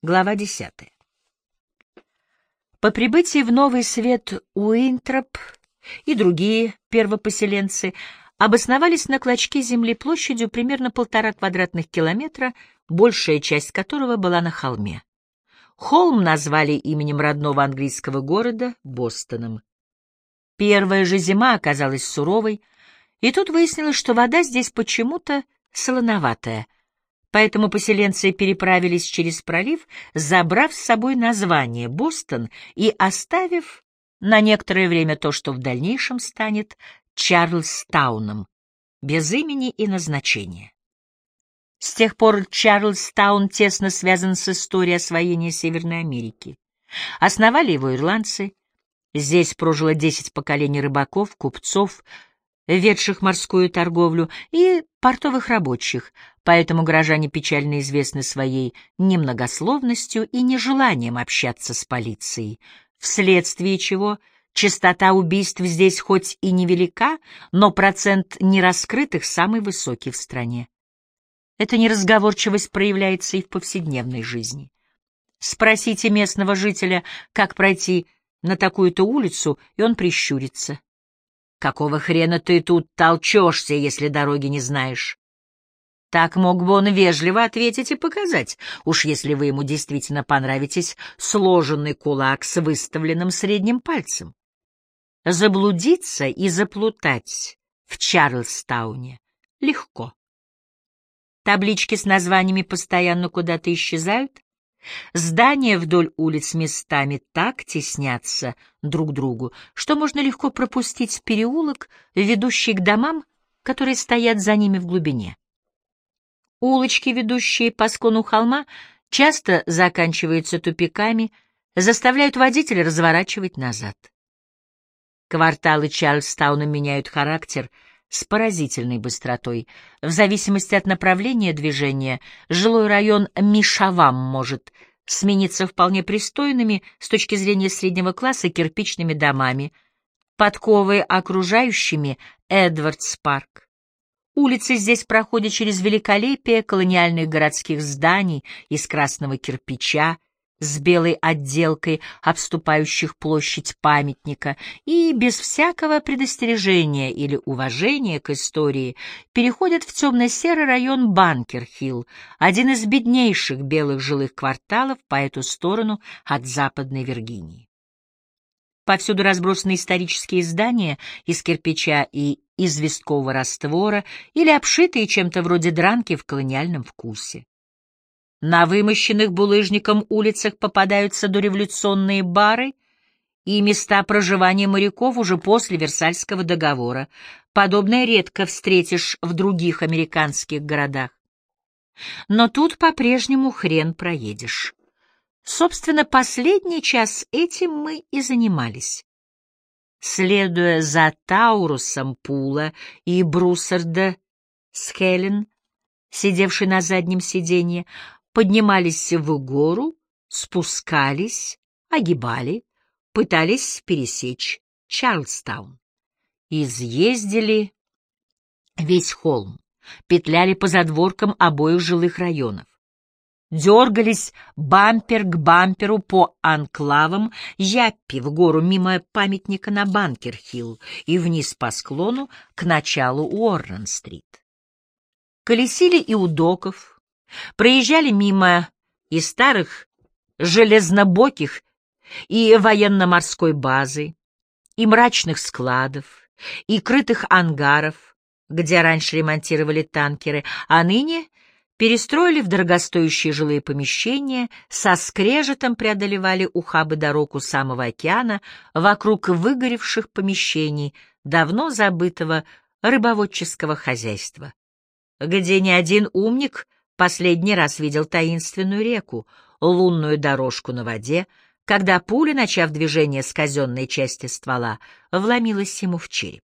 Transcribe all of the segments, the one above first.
Глава 10. По прибытии в Новый Свет Уинтроп и другие первопоселенцы обосновались на клочке земли площадью примерно 1,5 квадратных километра, большая часть которого была на холме. Холм назвали именем родного английского города Бостоном. Первая же зима оказалась суровой, и тут выяснилось, что вода здесь почему-то солоноватая. Поэтому поселенцы переправились через пролив, забрав с собой название «Бостон» и оставив на некоторое время то, что в дальнейшем станет Чарльстауном, без имени и назначения. С тех пор Чарльстаун тесно связан с историей освоения Северной Америки. Основали его ирландцы. Здесь прожило 10 поколений рыбаков, купцов, ведших морскую торговлю, и портовых рабочих, поэтому горожане печально известны своей немногословностью и нежеланием общаться с полицией, вследствие чего частота убийств здесь хоть и невелика, но процент нераскрытых самый высокий в стране. Эта неразговорчивость проявляется и в повседневной жизни. Спросите местного жителя, как пройти на такую-то улицу, и он прищурится. «Какого хрена ты тут толчешься, если дороги не знаешь?» Так мог бы он вежливо ответить и показать, уж если вы ему действительно понравитесь, сложенный кулак с выставленным средним пальцем. Заблудиться и заплутать в Чарльстауне легко. Таблички с названиями постоянно куда-то исчезают, здания вдоль улиц местами так теснятся друг к другу, что можно легко пропустить переулок, ведущий к домам, которые стоят за ними в глубине. Улочки, ведущие по склону холма, часто заканчиваются тупиками, заставляют водителя разворачивать назад. Кварталы Чарльстауна меняют характер с поразительной быстротой. В зависимости от направления движения, жилой район Мишавам может смениться вполне пристойными с точки зрения среднего класса кирпичными домами, подковы окружающими Эдвардс-парк. Улицы здесь проходят через великолепие колониальных городских зданий из красного кирпича с белой отделкой, обступающих площадь памятника, и без всякого предостережения или уважения к истории переходят в темно-серый район Банкер-Хилл, один из беднейших белых жилых кварталов по эту сторону от Западной Виргинии. Повсюду разбросаны исторические здания из кирпича и известкового раствора или обшитые чем-то вроде дранки в колониальном вкусе. На вымощенных булыжником улицах попадаются дореволюционные бары и места проживания моряков уже после Версальского договора. Подобное редко встретишь в других американских городах. Но тут по-прежнему хрен проедешь. Собственно, последний час этим мы и занимались. Следуя за Таурусом Пула и Бруссарда Скеллен, сидевший на заднем сиденье, поднимались в гору, спускались, огибали, пытались пересечь Чарльстаун. Изъездили весь холм, петляли по задворкам обоих жилых районов. Дергались бампер к бамперу по анклавам Яппи в гору мимо памятника на Банкер-Хилл и вниз по склону к началу Уоррен-стрит. Колесили и у доков, проезжали мимо и старых железнобоких и военно-морской базы, и мрачных складов, и крытых ангаров, где раньше ремонтировали танкеры, а ныне перестроили в дорогостоящие жилые помещения, со скрежетом преодолевали ухабы дорог у самого океана вокруг выгоревших помещений давно забытого рыбоводческого хозяйства, где ни один умник последний раз видел таинственную реку, лунную дорожку на воде, когда пуля, начав движение с казенной части ствола, вломилась ему в череп.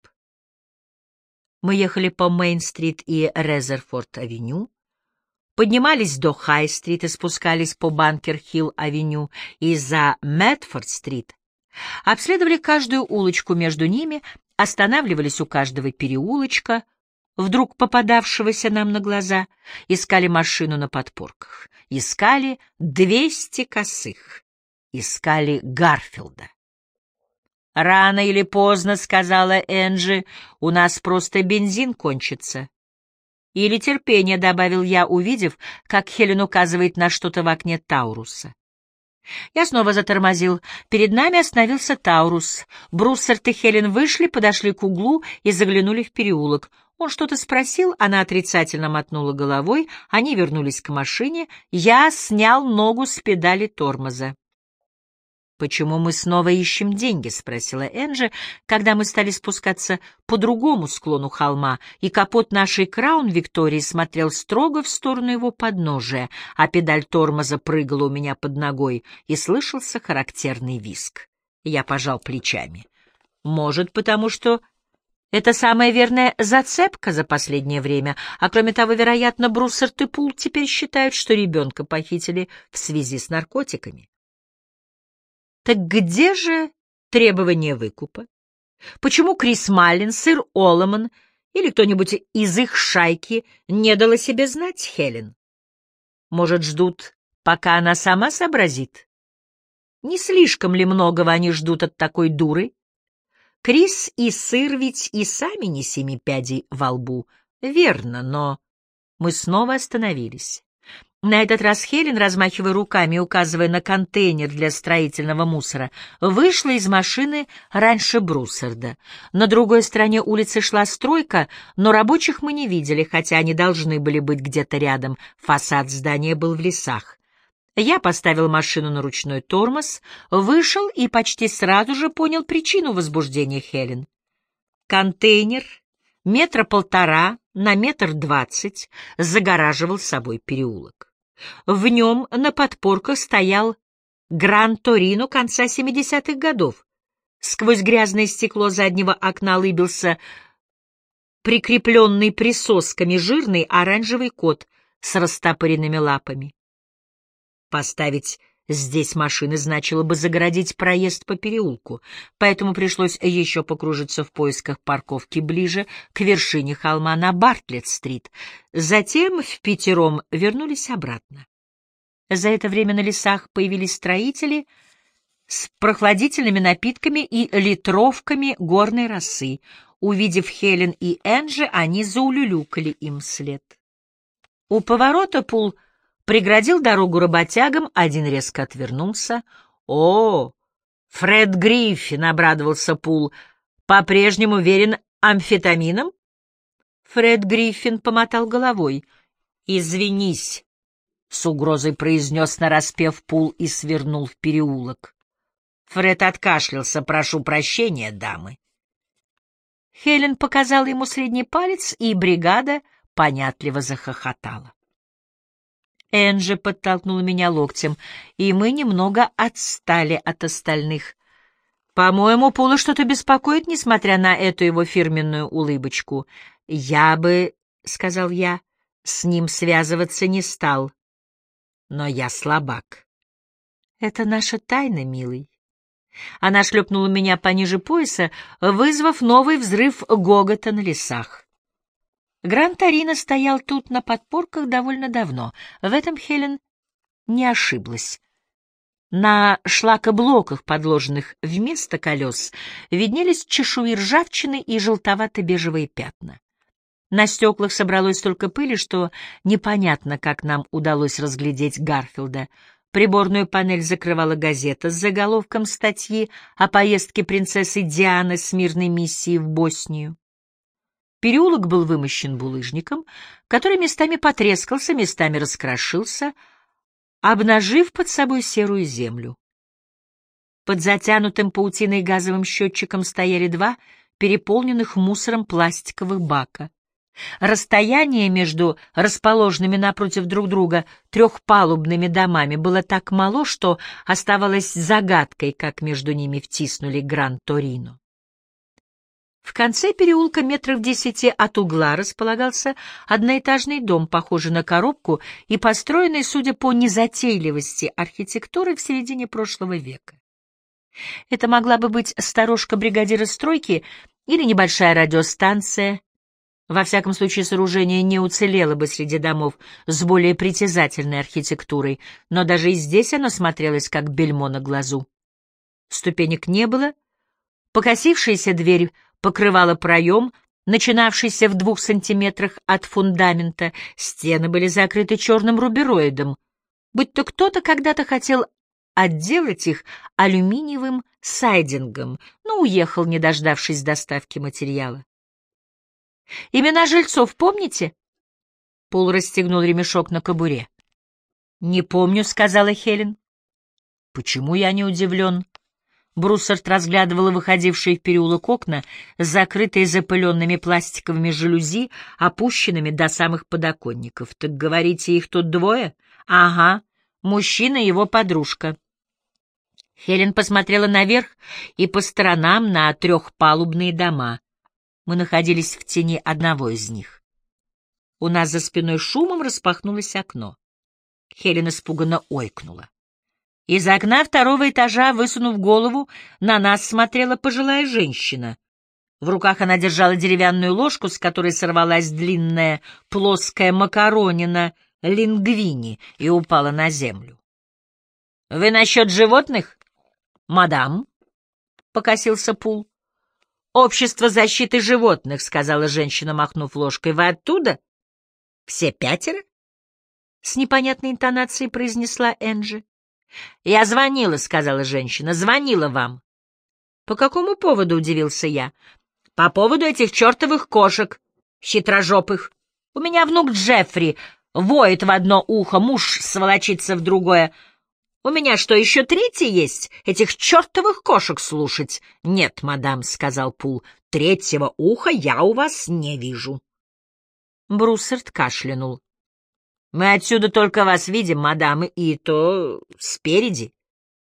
Мы ехали по Мейн-стрит и Резерфорд-авеню, поднимались до Хай-стрит и спускались по Банкер-Хилл-авеню и за Медфорд-стрит, обследовали каждую улочку между ними, останавливались у каждого переулочка, вдруг попадавшегося нам на глаза, искали машину на подпорках, искали 200 косых, искали Гарфилда. «Рано или поздно, — сказала Энджи, — у нас просто бензин кончится». «Или терпение», — добавил я, увидев, как Хелен указывает на что-то в окне Тауруса. Я снова затормозил. Перед нами остановился Таурус. Бруссард и Хелен вышли, подошли к углу и заглянули в переулок. Он что-то спросил, она отрицательно мотнула головой, они вернулись к машине, я снял ногу с педали тормоза. «Почему мы снова ищем деньги?» — спросила Энджи, когда мы стали спускаться по другому склону холма, и капот нашей Краун Виктории смотрел строго в сторону его подножия, а педаль тормоза прыгала у меня под ногой, и слышался характерный визг. Я пожал плечами. «Может, потому что это самая верная зацепка за последнее время, а кроме того, вероятно, Бруссард и Пул теперь считают, что ребенка похитили в связи с наркотиками». Так где же требование выкупа? Почему Крис Маллин, сэр Оломан или кто-нибудь из их шайки не дал о себе знать Хелен? Может, ждут, пока она сама сообразит? Не слишком ли многого они ждут от такой дуры? Крис и сыр ведь и сами не 7 пядей во лбу. Верно, но мы снова остановились. На этот раз Хелен, размахивая руками и указывая на контейнер для строительного мусора, вышла из машины раньше Бруссарда. На другой стороне улицы шла стройка, но рабочих мы не видели, хотя они должны были быть где-то рядом. Фасад здания был в лесах. Я поставил машину на ручной тормоз, вышел и почти сразу же понял причину возбуждения Хелен. Контейнер 1,5 на 1,20 метра загораживал собой переулок. В нем на подпорках стоял Гран-Торино конца 70-х годов. Сквозь грязное стекло заднего окна лыбился прикрепленный присосками жирный оранжевый кот с растопыренными лапами. Поставить здесь машины значило бы загородить проезд по переулку, поэтому пришлось еще покружиться в поисках парковки ближе к вершине холма на Бартлетт-стрит. Затем впятером вернулись обратно. За это время на лесах появились строители с прохладительными напитками и литровками горной росы. Увидев Хелен и Энджи, они заулюлюкали им вслед. У поворота Пул преградил дорогу работягам, один резко отвернулся. «О, Фред Гриффин!» — обрадовался Пул. «По-прежнему верен амфетаминам?» Фред Гриффин помотал головой. «Извинись!» — с угрозой произнес нараспев Пул и свернул в переулок. Фред откашлялся. «Прошу прощения, дамы». Хелен показала ему средний палец, и бригада понятливо захохотала. Энджи подтолкнула меня локтем, и мы немного отстали от остальных. «По-моему, Пула что-то беспокоит, несмотря на эту его фирменную улыбочку. Я бы, — сказал я, — с ним связываться не стал. Но я слабак». «Это наша тайна, милый». Она шлепнула меня пониже пояса, вызвав новый взрыв гогота на лесах. Гран-Торино стоял тут на подпорках довольно давно. В этом Хелен не ошиблась. На шлакоблоках, подложенных вместо колес, виднелись чешуи ржавчины и желтовато-бежевые пятна. На стеклах собралось столько пыли, что непонятно, как нам удалось разглядеть Гарфилда. Приборную панель закрывала газета с заголовком статьи о поездке принцессы Дианы с мирной миссией в Боснию. Переулок был вымощен булыжником, который местами потрескался, местами раскрошился, обнажив под собой серую землю. Под затянутым паутиной газовым счетчиком стояли 2 переполненных мусором пластиковых бака. Расстояние между расположенными напротив друг друга 3-палубными домами было так мало, что оставалось загадкой, как между ними втиснули Гран-Торино. В конце переулка 10 метров от угла располагался одноэтажный дом, похожий на коробку и построенный, судя по незатейливости архитектуры, в середине прошлого века. Это могла бы быть сторожка бригадира стройки или небольшая радиостанция, Во всяком случае, сооружение не уцелело бы среди домов с более притязательной архитектурой, но даже и здесь оно смотрелось, как бельмо на глазу. Ступенек не было, покосившаяся дверь покрывала проем, начинавшийся в 2 сантиметрах от фундамента, стены были закрыты черным рубероидом, будто кто-то когда-то хотел отделать их алюминиевым сайдингом, но уехал, не дождавшись доставки материала. «Имена жильцов помните?» Пол расстегнул ремешок на кобуре. «Не помню», — сказала Хелен. «Почему я не удивлен?» Бруссард разглядывала выходившие в переулок окна, закрытые запыленными пластиковыми жалюзи, опущенными до самых подоконников. «Так говорите, их тут 2? «Ага, мужчина и его подружка». Хелен посмотрела наверх и по сторонам на 3-палубные дома. Мы находились в тени одного из них. У нас за спиной шумом распахнулось окно. Хелен испуганно ойкнула. Из окна 2-го этажа, высунув голову, на нас смотрела пожилая женщина. В руках она держала деревянную ложку, с которой сорвалась длинная плоская макаронина лингвини и упала на землю. — Вы насчет животных, мадам? — покосился Пул. — Общество защиты животных, — сказала женщина, махнув ложкой. — Вы оттуда? Все 5? — с непонятной интонацией произнесла Энджи. — Я звонила, — сказала женщина, — звонила вам. — По какому поводу? — удивился я. — По поводу этих чертовых кошек, хитрожопых. У меня внук Джеффри воет в одно ухо, муж сволочится в другое. У меня что, еще 3 есть? Этих чертовых кошек слушать? — Нет, мадам, — сказал Пул, — 3-го уха я у вас не вижу. Бруссард кашлянул. — Мы отсюда только вас видим, мадам, и то спереди.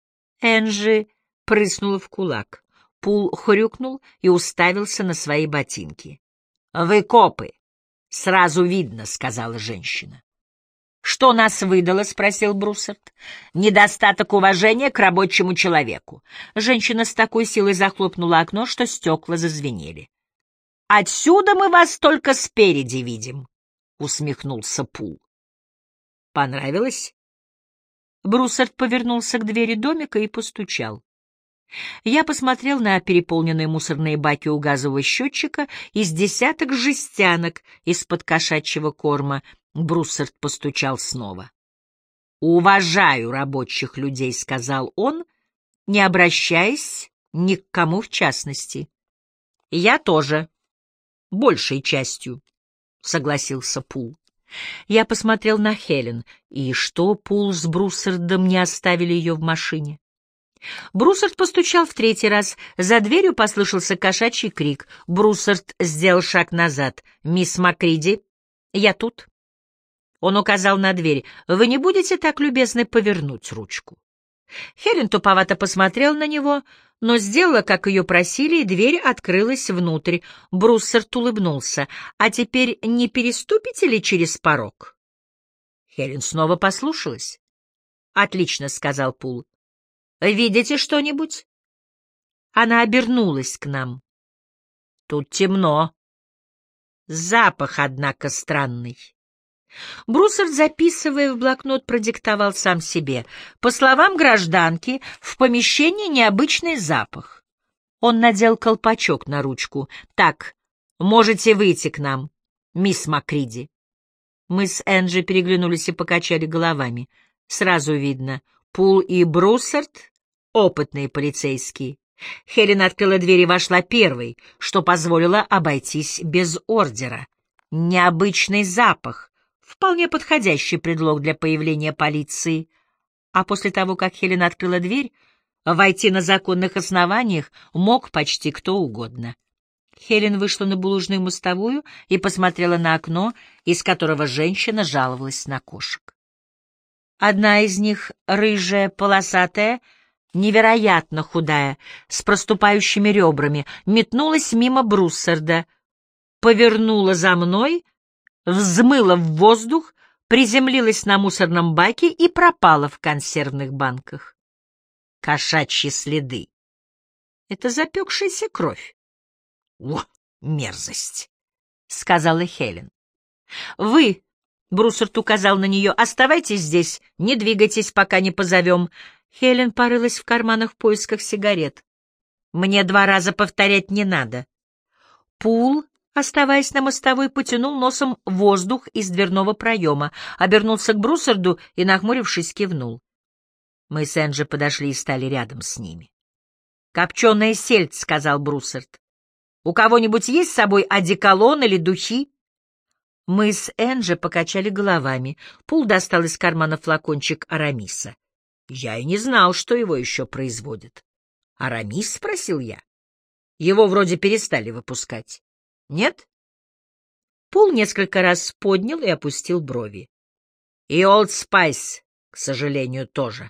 Энджи прыснула в кулак. Пул хрюкнул и уставился на свои ботинки. — Вы копы. Сразу видно, — сказала женщина. — Что нас выдало? — спросил Бруссард. — Недостаток уважения к рабочему человеку. Женщина с такой силой захлопнула окно, что стекла зазвенели. — Отсюда мы вас только спереди видим, — усмехнулся Пул. — Понравилось? Бруссард повернулся к двери домика и постучал. Я посмотрел на переполненные мусорные баки у газового счетчика из десяток жестянок из-под кошачьего корма. Бруссард постучал снова. «Уважаю рабочих людей», — сказал он, не обращаясь ни к кому в частности. «Я тоже. Большей частью», — согласился Пул. Я посмотрел на Хелен, и что Пул с Бруссардом не оставили ее в машине. Бруссард постучал в 3-й раз. За дверью послышался кошачий крик. Бруссард сделал шаг назад. «Мисс Макриди, я тут». Он указал на дверь. «Вы не будете так любезны повернуть ручку?» Хелен туповато посмотрел на него, но сделала, как ее просили, и дверь открылась внутрь. Бруссард улыбнулся. «А теперь не переступите ли через порог?» Хелен снова послушалась. «Отлично», — сказал Пул. «Видите что-нибудь?» Она обернулась к нам. «Тут темно. Запах, однако, странный». Бруссард, записывая в блокнот, продиктовал сам себе. По словам гражданки, в помещении необычный запах. Он надел колпачок на ручку. «Так, можете выйти к нам, мисс Макриди». Мы с Энджи переглянулись и покачали головами. Сразу видно, Пул и Бруссард — опытные полицейские. Хелен открыла дверь и вошла первой, что позволило обойтись без ордера. Необычный запах — вполне подходящий предлог для появления полиции. А после того, как Хелен открыла дверь, войти на законных основаниях мог почти кто угодно. Хелен вышла на булыжную мостовую и посмотрела на окно, из которого женщина жаловалась на кошек. Одна из них, рыжая, полосатая, невероятно худая, с проступающими ребрами, метнулась мимо Бруссарда, повернула за мной, взмыла в воздух, приземлилась на мусорном баке и пропала в консервных банках. Кошачьи следы. Это запекшаяся кровь. О, мерзость! — сказала Хелен. «Вы», — Бруссард указал на нее, — «оставайтесь здесь, не двигайтесь, пока не позовем». Хелен порылась в карманах в поисках сигарет. «Мне 2 раза повторять не надо». Пул, оставаясь на мостовой, потянул носом воздух из дверного проема, обернулся к Бруссарду и, нахмурившись, кивнул. Мы с Энджи подошли и стали рядом с ними. «Копченая сельдь», — сказал Бруссард. «У кого-нибудь есть с собой одеколон или духи?» Мы с Энджи покачали головами. Пул достал из кармана флакончик Арамиса. Я и не знал, что его еще производят. «Арамис?» — спросил я. «Его вроде перестали выпускать. Нет?» Пул несколько раз поднял и опустил брови. «И Олд Спайс, к сожалению, тоже».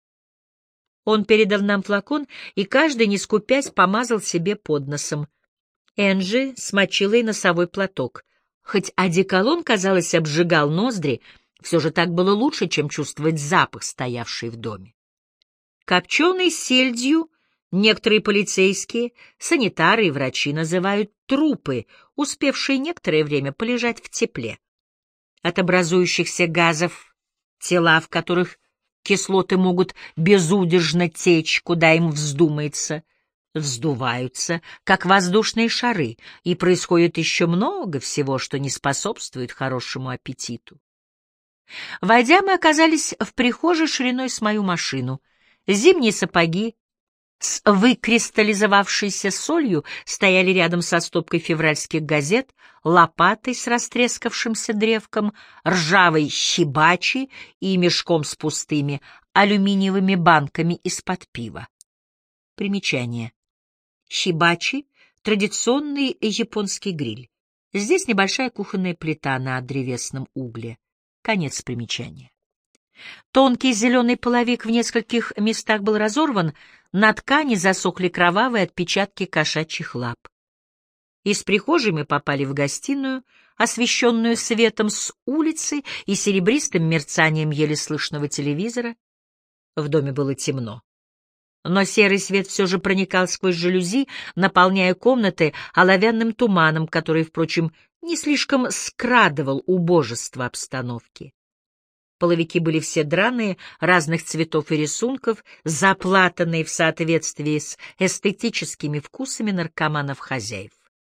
Он передал нам флакон, и каждый, не скупясь, помазал себе под носом. Энджи смочила и носовой платок. Хоть одеколон, казалось, обжигал ноздри, все же так было лучше, чем чувствовать запах, стоявший в доме. Копченой сельдью некоторые полицейские, санитары и врачи называют трупы, успевшие некоторое время полежать в тепле. От образующихся газов, тела, в которых кислоты могут безудержно течь, куда им вздумается, вздуваются, как воздушные шары, и происходит еще много всего, что не способствует хорошему аппетиту. Войдя, мы оказались в прихожей шириной с мою машину. Зимние сапоги с выкристаллизовавшейся солью стояли рядом со стопкой февральских газет, лопатой с растрескавшимся древком, ржавой щебачи и мешком с пустыми алюминиевыми банками из-под пива. Примечание. Щебачи — традиционный японский гриль. Здесь небольшая кухонная плита на древесном угле. Конец примечания. Тонкий зеленый половик в нескольких местах был разорван, на ткани засохли кровавые отпечатки кошачьих лап. Из прихожей мы попали в гостиную, освещенную светом с улицы и серебристым мерцанием еле слышного телевизора. В доме было темно. Но серый свет все же проникал сквозь жалюзи, наполняя комнаты оловянным туманом, который, впрочем, не слишком скрадывал убожество обстановки. Половики были все драные, разных цветов и рисунков, заплатанные в соответствии с эстетическими вкусами наркоманов-хозяев.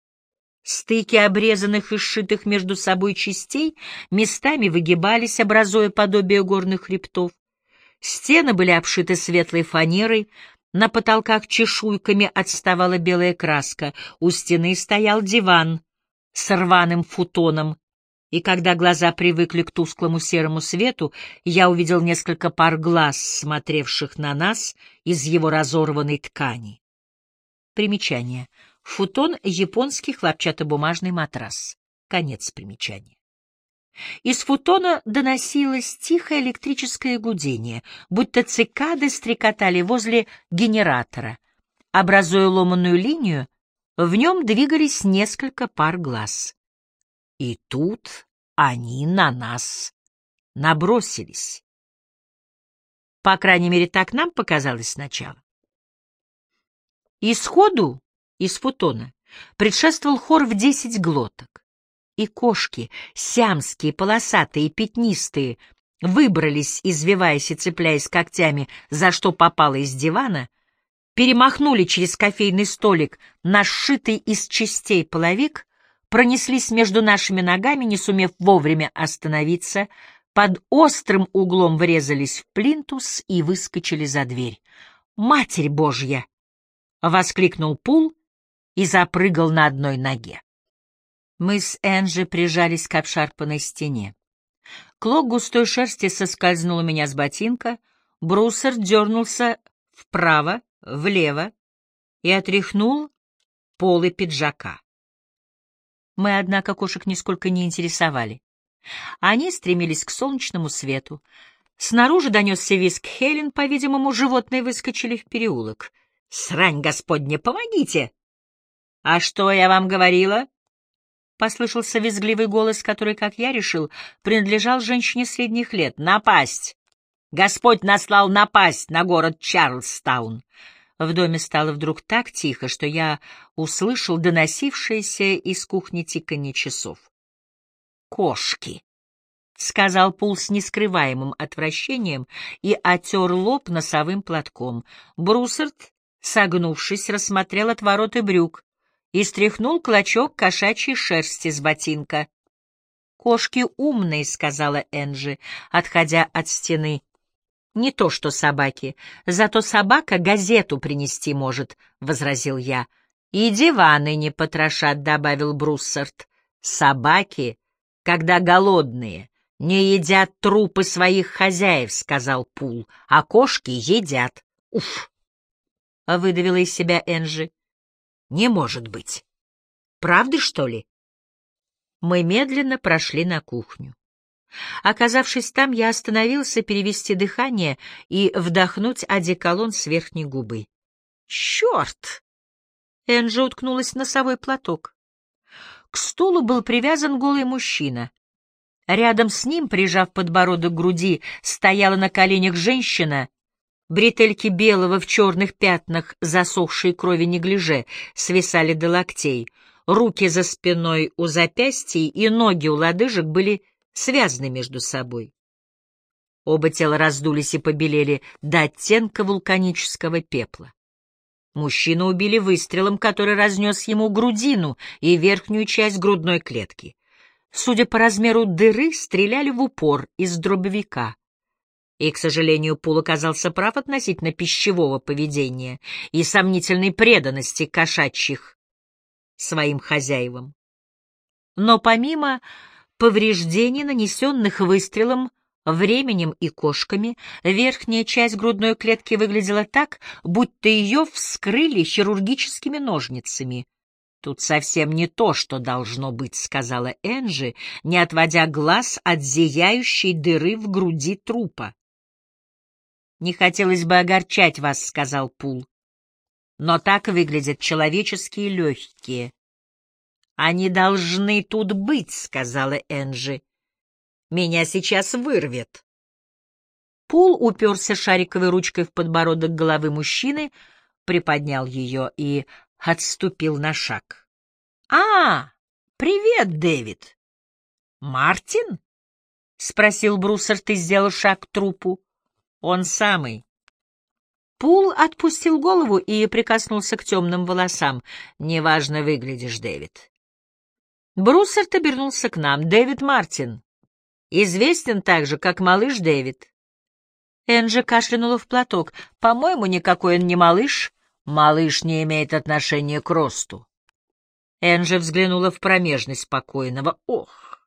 Стыки обрезанных и сшитых между собой частей местами выгибались, образуя подобие горных хребтов. Стены были обшиты светлой фанерой, на потолках чешуйками отставала белая краска, у стены стоял диван с рваным футоном, и когда глаза привыкли к тусклому серому свету, я увидел несколько пар глаз, смотревших на нас из его разорванной ткани. Примечание. Футон — японский хлопчатобумажный матрас. Конец примечания. Из футона доносилось тихое электрическое гудение, будто цикады стрекотали возле генератора. Образуя ломаную линию, в нем двигались несколько пар глаз. И тут они на нас набросились. По крайней мере, так нам показалось сначала. Исходу из футона предшествовал хор в 10 глоток. И кошки, сиамские, полосатые и пятнистые, выбрались, извиваясь и цепляясь когтями, за что попало из дивана, перемахнули через кофейный столик на сшитый из частей половик, пронеслись между нашими ногами, не сумев вовремя остановиться, под острым углом врезались в плинтус и выскочили за дверь. «Матерь Божья!» — воскликнул Пул и запрыгал на одной ноге. Мы с Энджи прижались к обшарпанной стене. Клок густой шерсти соскользнул у меня с ботинка, Бруссард дернулся вправо, влево и отряхнул полы пиджака. Мы, однако, кошек нисколько не интересовали. Они стремились к солнечному свету. Снаружи донесся визг Хелен, по-видимому, животные выскочили в переулок. «Срань Господня, помогите!» «А что я вам говорила?» — послышался визгливый голос, который, как я решил, принадлежал женщине средних лет. «Напасть! Господь наслал напасть на город Чарльстаун!» В доме стало вдруг так тихо, что я услышал доносившееся из кухни тиканье часов. «Кошки!» — сказал Пул с нескрываемым отвращением и отер лоб носовым платком. Бруссард, согнувшись, рассмотрел отвороты брюк и стряхнул клочок кошачьей шерсти с ботинка. «Кошки умные», — сказала Энджи, отходя от стены. «Не то что собаки. Зато собака газету принести может», — возразил я. «И диваны не потрошат», — добавил Бруссард. «Собаки, когда голодные, не едят трупы своих хозяев», — сказал Пул, — «а кошки едят». «Уф!» — выдавила из себя Энджи. «Не может быть. Правда, что ли?» Мы медленно прошли на кухню. Оказавшись там, я остановился перевести дыхание и вдохнуть одеколон с верхней губы. «Черт!» — Энджи уткнулась в носовой платок. К стулу был привязан голый мужчина. Рядом с ним, прижав подбородок к груди, стояла на коленях женщина. Бретельки белого в черных пятнах засохшей крови неглиже свисали до локтей. Руки за спиной у запястий и ноги у лодыжек были связаны между собой. Оба тела раздулись и побелели до оттенка вулканического пепла. Мужчину убили выстрелом, который разнес ему грудину и верхнюю часть грудной клетки. Судя по размеру дыры, стреляли в упор из дробовика. И, к сожалению, Пул оказался прав относительно пищевого поведения и сомнительной преданности кошачьих своим хозяевам. Но помимо повреждений, нанесенных выстрелом, временем и кошками, верхняя часть грудной клетки выглядела так, будто ее вскрыли хирургическими ножницами. «Тут совсем не то, что должно быть», — сказала Энджи, не отводя глаз от зияющей дыры в груди трупа. «Не хотелось бы огорчать вас», — сказал Пул, — «но так выглядят человеческие легкие». «Они должны тут быть», — сказала Энджи. «Меня сейчас вырвет». Пул уперся шариковой ручкой в подбородок головы мужчины, приподнял ее и отступил на шаг. «А, привет, Дэвид!» «Мартин?» — спросил Бруссард и сделал шаг к трупу. «Он самый». Пул отпустил голову и прикоснулся к темным волосам. «Неважно выглядишь, Дэвид». Бруссард обернулся к нам. «Дэвид Мартин. Известен также, как малыш Дэвид». Энджи кашлянула в платок. «По-моему, никакой он не малыш. Малыш не имеет отношения к росту». Энджи взглянула в промежность покойного. «Ох!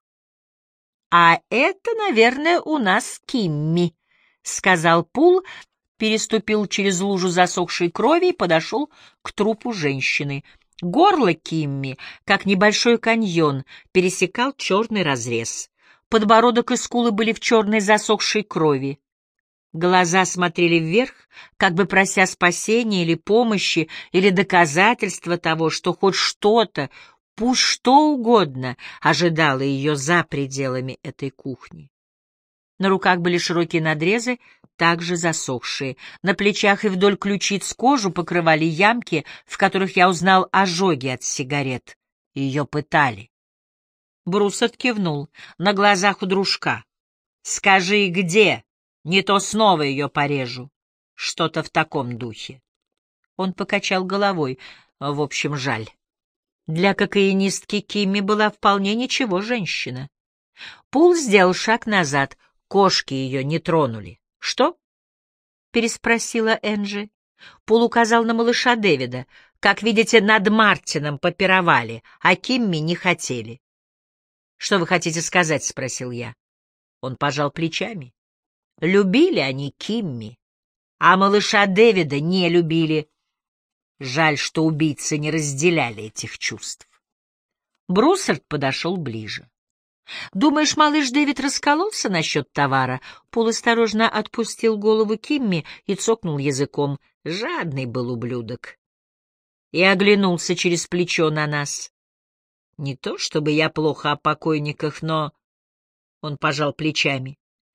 А это, наверное, у нас Кимми», — сказал Пул, переступил через лужу засохшей крови и подошел к трупу женщины. Горло Кимми, как небольшой каньон, пересекал черный разрез. Подбородок и скулы были в черной засохшей крови. Глаза смотрели вверх, как бы прося спасения или помощи, или доказательства того, что хоть что-то, пусть что угодно, ожидало ее за пределами этой кухни. На руках были широкие надрезы, также засохшие. На плечах и вдоль ключиц кожу покрывали ямки, в которых я узнал ожоги от сигарет. Ее пытали. Бруссард кивнул. На глазах у дружка. «Скажи, где? Не то снова ее порежу». Что-то в таком духе. Он покачал головой. В общем, жаль. Для кокаинистки Кимми была вполне ничего женщина. Пул сделал шаг назад. Кошки ее не тронули. «Что?» — переспросила Энджи. Пул указал на малыша Дэвида. «Как видите, над Мартином попировали, а Кимми не хотели». «Что вы хотите сказать?» — спросил я. Он пожал плечами. «Любили они Кимми, а малыша Дэвида не любили. Жаль, что убийцы не разделяли этих чувств». Бруссард подошел ближе. «Думаешь, малыш Дэвид раскололся насчет товара?» Пол осторожно отпустил голову Кимми и цокнул языком. Жадный был ублюдок. И оглянулся через плечо на нас. «Не то чтобы я плохо о покойниках, но...» Он пожал плечами.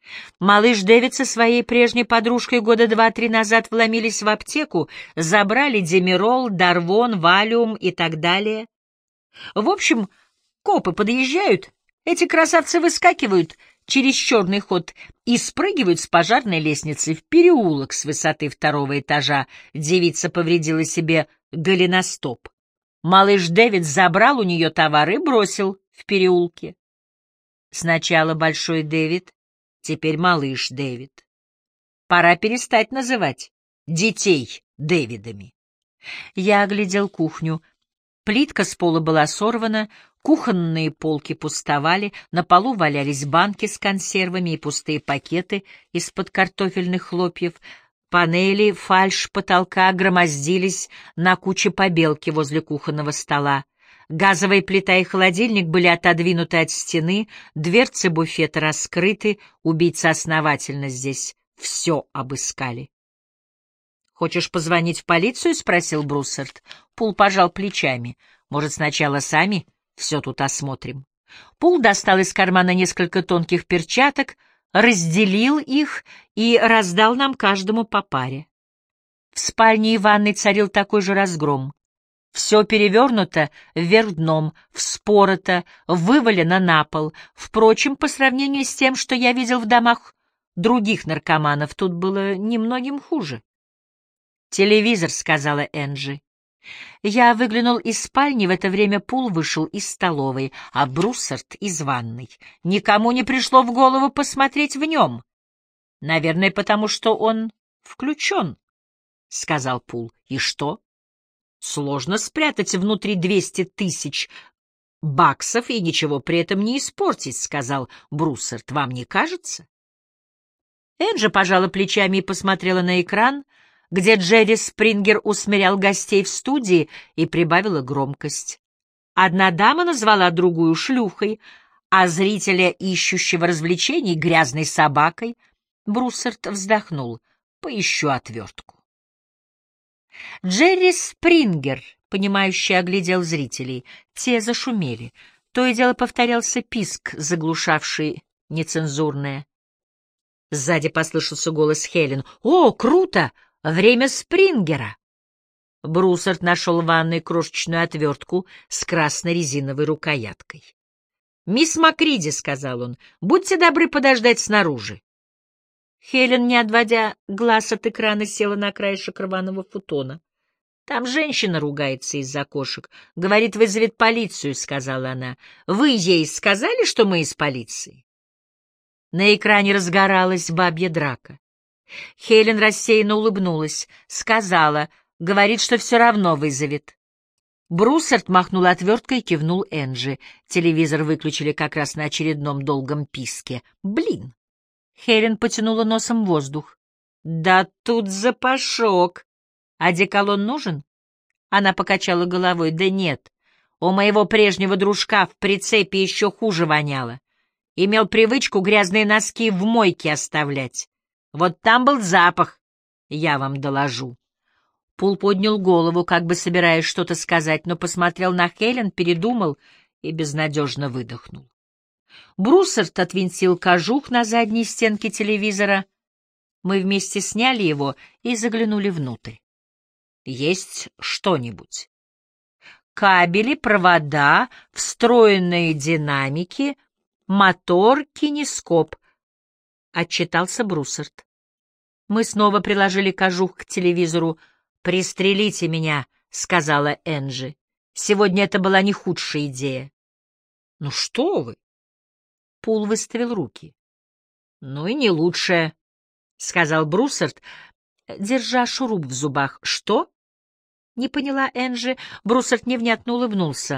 Малыш Дэвид со своей прежней подружкой года 2-3 назад вломились в аптеку, забрали Демирол, Дарвон, Валиум и так далее. В общем, копы подъезжают, эти красавцы выскакивают через черный ход и спрыгивают с пожарной лестницы в переулок с высоты 2-го этажа. Девица повредила себе голеностоп. Малыш Дэвид забрал у нее товар и бросил в переулке. Сначала Большой Дэвид, теперь Малыш Дэвид. Пора перестать называть детей Дэвидами. Я оглядел кухню. Плитка с пола была сорвана, кухонные полки пустовали, на полу валялись банки с консервами и пустые пакеты из-под картофельных хлопьев. Панели фальшь потолка громоздились на куче побелки возле кухонного стола. Газовая плита и холодильник были отодвинуты от стены, дверцы буфета раскрыты, убийцы основательно здесь все обыскали. «Хочешь позвонить в полицию?» — спросил Бруссард. Пул пожал плечами. «Может, сначала сами все тут осмотрим?» Пул достал из кармана несколько тонких перчаток, разделил их и раздал нам каждому по паре. В спальне и ванной царил такой же разгром. Все перевернуто вверх дном, вспорото, вывалено на пол. Впрочем, по сравнению с тем, что я видел в домах других наркоманов, тут было немногим хуже. «Телевизор», — сказала Энджи. Я выглянул из спальни, в это время Пул вышел из столовой, а Бруссард — из ванной. Никому не пришло в голову посмотреть в нем. «Наверное, потому что он включен», — сказал Пул. «И что? Сложно спрятать внутри 200 000 баксов и ничего при этом не испортить», — сказал Бруссард. «Вам не кажется?» Энджи пожала плечами и посмотрела на экран, где Джерри Спрингер усмирял гостей в студии, и прибавила громкость. Одна дама назвала другую шлюхой, а зрителя, ищущего развлечений, грязной собакой. Бруссард вздохнул. «Поищу отвертку». Джерри Спрингер, понимающе оглядел зрителей. Те зашумели. То и дело повторялся писк, заглушавший нецензурное. Сзади послышался голос Хелен. «О, круто! Время Спрингера!» Бруссард нашел в ванной крошечную отвертку с красной резиновой рукояткой. «Мисс Макриди», — сказал он, — «будьте добры подождать снаружи». Хелен, не отводя глаз от экрана, села на краешек рваного футона. «Там женщина ругается из-за кошек. Говорит, вызовет полицию», — сказала она. «Вы ей сказали, что мы из полиции?» На экране разгоралась бабья драка. Хелен рассеянно улыбнулась, сказала, говорит, что все равно вызовет. Бруссард махнул отверткой и кивнул Энджи. Телевизор выключили как раз на очередном долгом писке. «Блин!» Хелен потянула носом воздух. «Да тут запашок! Одеколон нужен?» Она покачала головой. «Да нет, у моего прежнего дружка в прицепе еще хуже воняло. Имел привычку грязные носки в мойке оставлять. Вот там был запах, я вам доложу». Пул поднял голову, как бы собираясь что-то сказать, но посмотрел на Хелен, передумал и безнадежно выдохнул. Бруссард отвинтил кожух на задней стенке телевизора. Мы вместе сняли его и заглянули внутрь. «Есть что-нибудь?» «Кабели, провода, встроенные динамики, мотор, кинескоп», — отчитался Бруссард. Мы снова приложили кожух к телевизору. «Пристрелите меня», — сказала Энджи. «Сегодня это была не худшая идея». «Ну что вы?» Пул выставил руки. «Ну и не лучшая», — сказал Бруссард, держа шуруп в зубах. «Что?» — не поняла Энджи. Бруссард невнятно улыбнулся.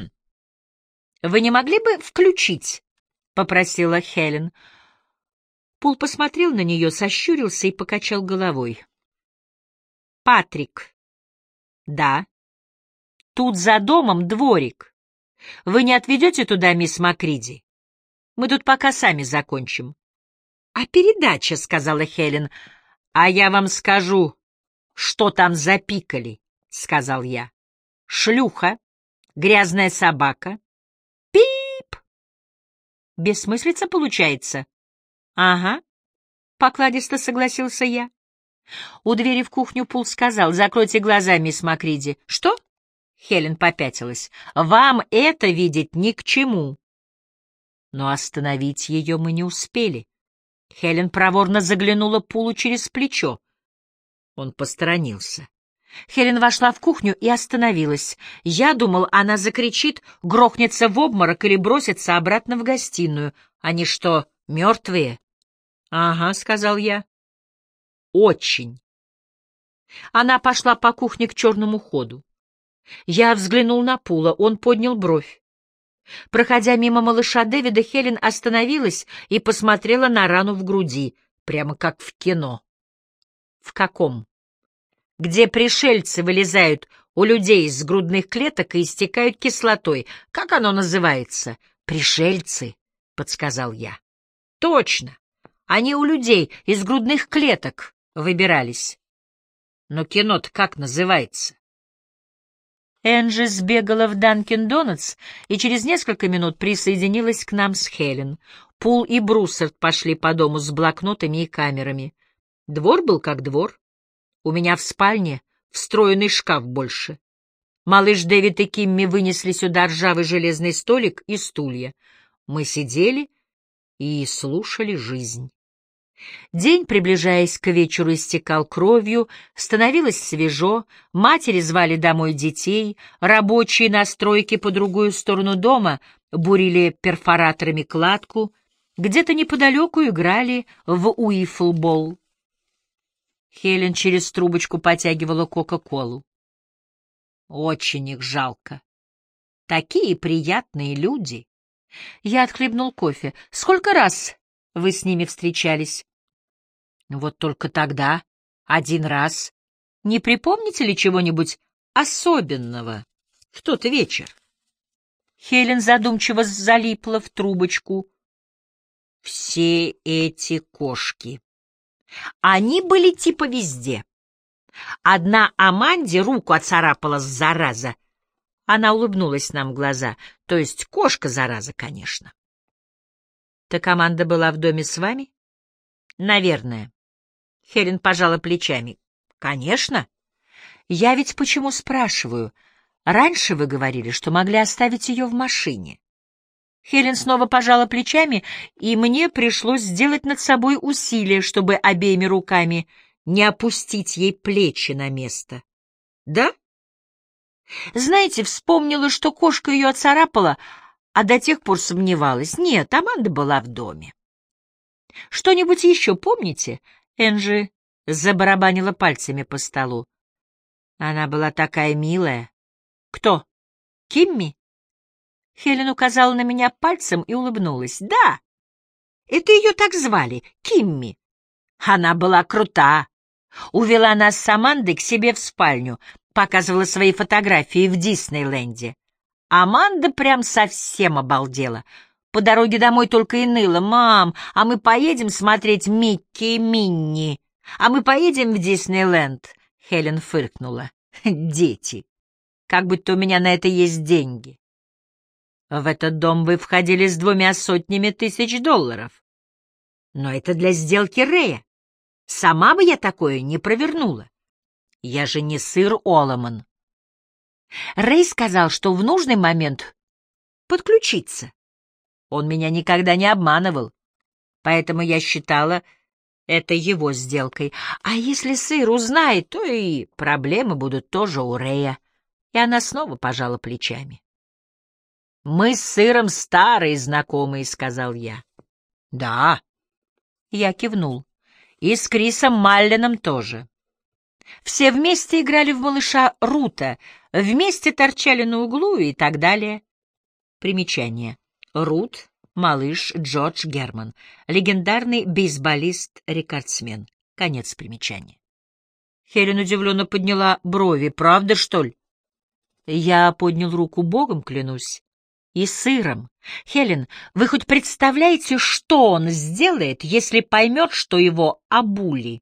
«Вы не могли бы включить?» — попросила Хелен. Пул посмотрел на нее, сощурился и покачал головой. «Патрик». «Да». «Тут за домом дворик. Вы не отведете туда мисс Макриди? Мы тут пока сами закончим». «А передача», — сказала Хелен. «А я вам скажу, что там запикали», — сказал я. «Шлюха, грязная собака». «Пип!» «Бессмыслица получается». Ага, покладисто согласился я. У двери в кухню Пул сказал: «Закройте глаза, мисс Макриди». «Что?» — Хелен попятилась. «Вам это видеть ни к чему». Но остановить ее мы не успели. Хелен проворно заглянула Пулу через плечо. Он посторонился. Хелен вошла в кухню и остановилась. Я думал, она закричит, грохнется в обморок или бросится обратно в гостиную. Они что, мертвые? — Ага, — сказал я. — Очень. Она пошла по кухне к черному ходу. Я взглянул на Пула, он поднял бровь. Проходя мимо малыша Дэвида, Хелен остановилась и посмотрела на рану в груди, прямо как в кино. — В каком? — Где пришельцы вылезают у людей из грудных клеток и истекают кислотой. Как оно называется? — Пришельцы, — подсказал я. — Точно. Они у людей из грудных клеток выбирались. Но кино-то как называется? Энджи сбегала в Данкин Донатс и через несколько минут присоединилась к нам с Хелен. Пул и Бруссард пошли по дому с блокнотами и камерами. Двор был как двор. У меня в спальне встроенный шкаф больше. Малыш Дэвид и Кимми вынесли сюда ржавый железный столик и стулья. Мы сидели и слушали жизнь. День, приближаясь к вечеру, истекал кровью, становилось свежо, матери звали домой детей, рабочие на стройке по другую сторону дома бурили перфораторами кладку, где-то неподалеку играли в уифлбол. Хелен через трубочку потягивала Кока-Колу. Очень их жалко. Такие приятные люди. Я отхлебнул кофе. Сколько раз вы с ними встречались? Вот только тогда, один раз. Не припомните ли чего-нибудь особенного в тот вечер? Хелен задумчиво залипла в трубочку. Все эти кошки. Они были типа везде. Одна Аманде руку оцарапала, зараза. Она улыбнулась нам в глаза. То есть кошка-зараза, конечно. Так Аманда была в доме с вами? Наверное. Хелен пожала плечами. Конечно. Я ведь почему спрашиваю? Раньше вы говорили, что могли оставить ее в машине. Хелен снова пожала плечами, и мне пришлось сделать над собой усилие, чтобы обеими руками не опустить ей плечи на место. Да? Знаете, вспомнила, что кошка ее оцарапала, а до тех пор сомневалась. Нет, Аманда была в доме. Что-нибудь еще помните? Энджи забарабанила пальцами по столу. Она была такая милая. Кто? Кимми? Хелен указала на меня пальцем и улыбнулась. Да, это ее так звали, Кимми. Она была крута. Увела нас с Амандой к себе в спальню, показывала свои фотографии в Диснейленде. Аманда прям совсем обалдела. По дороге домой только и ныла: «Мам, а мы поедем смотреть Микки и Минни? А мы поедем в Диснейленд?» Хелен фыркнула. «Дети. Как будто у меня на это есть деньги». «В этот дом вы входили с 200 000 долларов. Но это для сделки Рэя. Сама бы я такое не провернула. Я же не сыр Оломан». Рэй сказал, что в нужный момент подключиться. Он меня никогда не обманывал, поэтому я считала это его сделкой. А если сыр узнает, то и проблемы будут тоже у Рэя. И она снова пожала плечами. «Мы с сыром старые знакомые», — сказал я. «Да». Я кивнул. «И с Крисом Маллином тоже. Все вместе играли в малыша Рута, вместе торчали на углу и так далее». Примечание. Рут, малыш Джордж Герман, легендарный бейсболист-рекордсмен. Конец примечания. Хелен удивленно подняла брови. «Правда, что ли?» Я поднял руку: «Богом клянусь. И сыром. Хелен, вы хоть представляете, что он сделает, если поймет, что его обули?»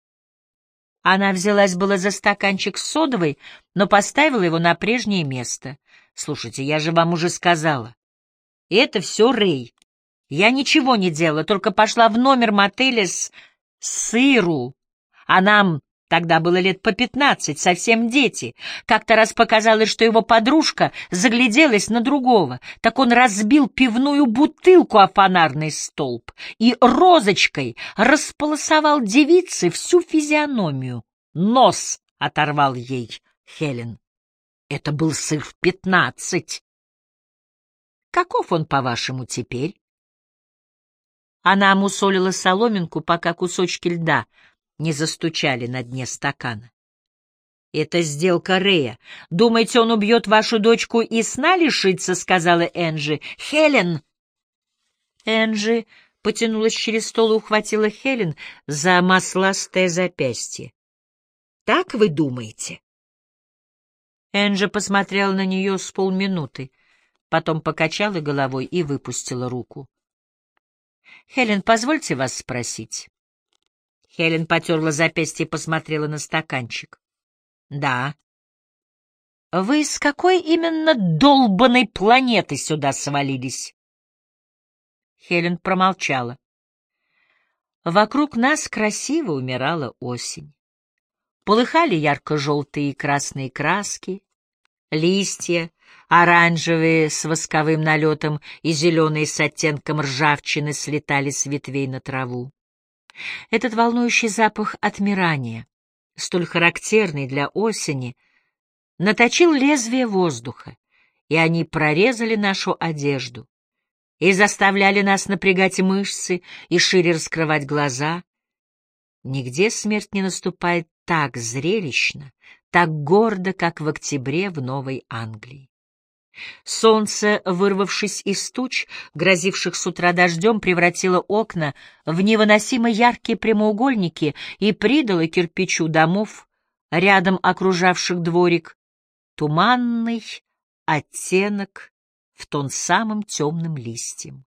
Она взялась было за стаканчик с содовой, но поставила его на прежнее место. «Слушайте, я же вам уже сказала. Это все Рэй. Я ничего не делала, только пошла в номер мотеля с сыру, а нам тогда было лет по 15, совсем дети. Как-то раз показалось, что его подружка загляделась на другого, так он разбил пивную бутылку о фонарный столб и розочкой располосовал девице всю физиономию. Нос оторвал ей Хелен. Это был сыр в 15. Каков он, по-вашему, теперь? Она мусолила соломинку, пока кусочки льда не застучали на дне стакана. «Это сделка Рэя. Думаете, он убьет вашу дочку и сна лишится?» — сказала Энджи. «Хелен!» Энджи потянулась через стол и ухватила Хелен за масластое запястье. «Так вы думаете?» Энджи посмотрела на нее с полминуты, потом покачала головой и выпустила руку. «Хелен, позвольте вас спросить». Хелен потерла запястье и посмотрела на стаканчик. «Да». «Вы с какой именно долбаной планеты сюда свалились?» Хелен промолчала. Вокруг нас красиво умирала осень. Полыхали ярко-желтые и красные краски, листья, оранжевые с восковым налетом и зеленые с оттенком ржавчины слетали с ветвей на траву. Этот волнующий запах отмирания, столь характерный для осени, наточил лезвие воздуха, и они прорезали нашу одежду и заставляли нас напрягать мышцы и шире раскрывать глаза. Нигде смерть не наступает так зрелищно, так гордо, как в октябре в Новой Англии. Солнце, вырвавшись из туч, грозивших с утра дождем, превратило окна в невыносимо яркие прямоугольники и придало кирпичу домов, рядом окружавших дворик, туманный оттенок в тон самым темным листьям.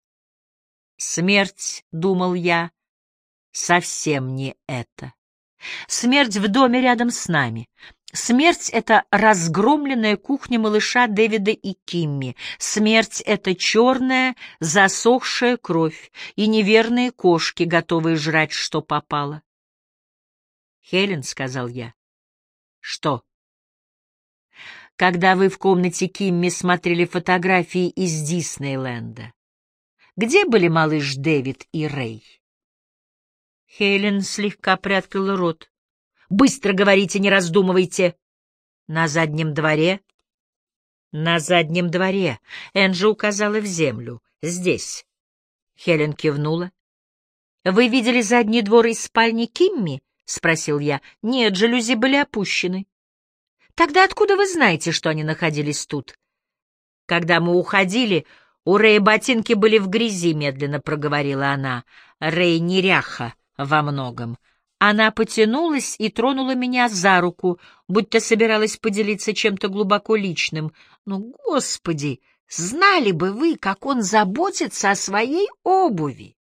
Смерть, думал я, совсем не это. Смерть в доме рядом с нами. Смерть — это разгромленная кухня малыша Дэвида и Кимми. Смерть — это черная, засохшая кровь и неверные кошки, готовые жрать, что попало. «Хелен», — сказал я. «Что?» «Когда вы в комнате Кимми смотрели фотографии из Диснейленда, где были малыш Дэвид и Рэй?» Хелен слегка приоткрыла рот. «Быстро говорите, не раздумывайте!» «На заднем дворе?» «На заднем дворе», — Энджи указала в землю. «Здесь». Хелен кивнула. «Вы видели задний двор из спальни Кимми?» — спросил я. «Нет, жалюзи были опущены». «Тогда откуда вы знаете, что они находились тут?» «Когда мы уходили, у Рэя ботинки были в грязи», — медленно проговорила она. «Рэй неряха во многом». Она потянулась и тронула меня за руку, будто собиралась поделиться чем-то глубоко личным. «Ну, Господи, знали бы вы, как он заботится о своей обуви!»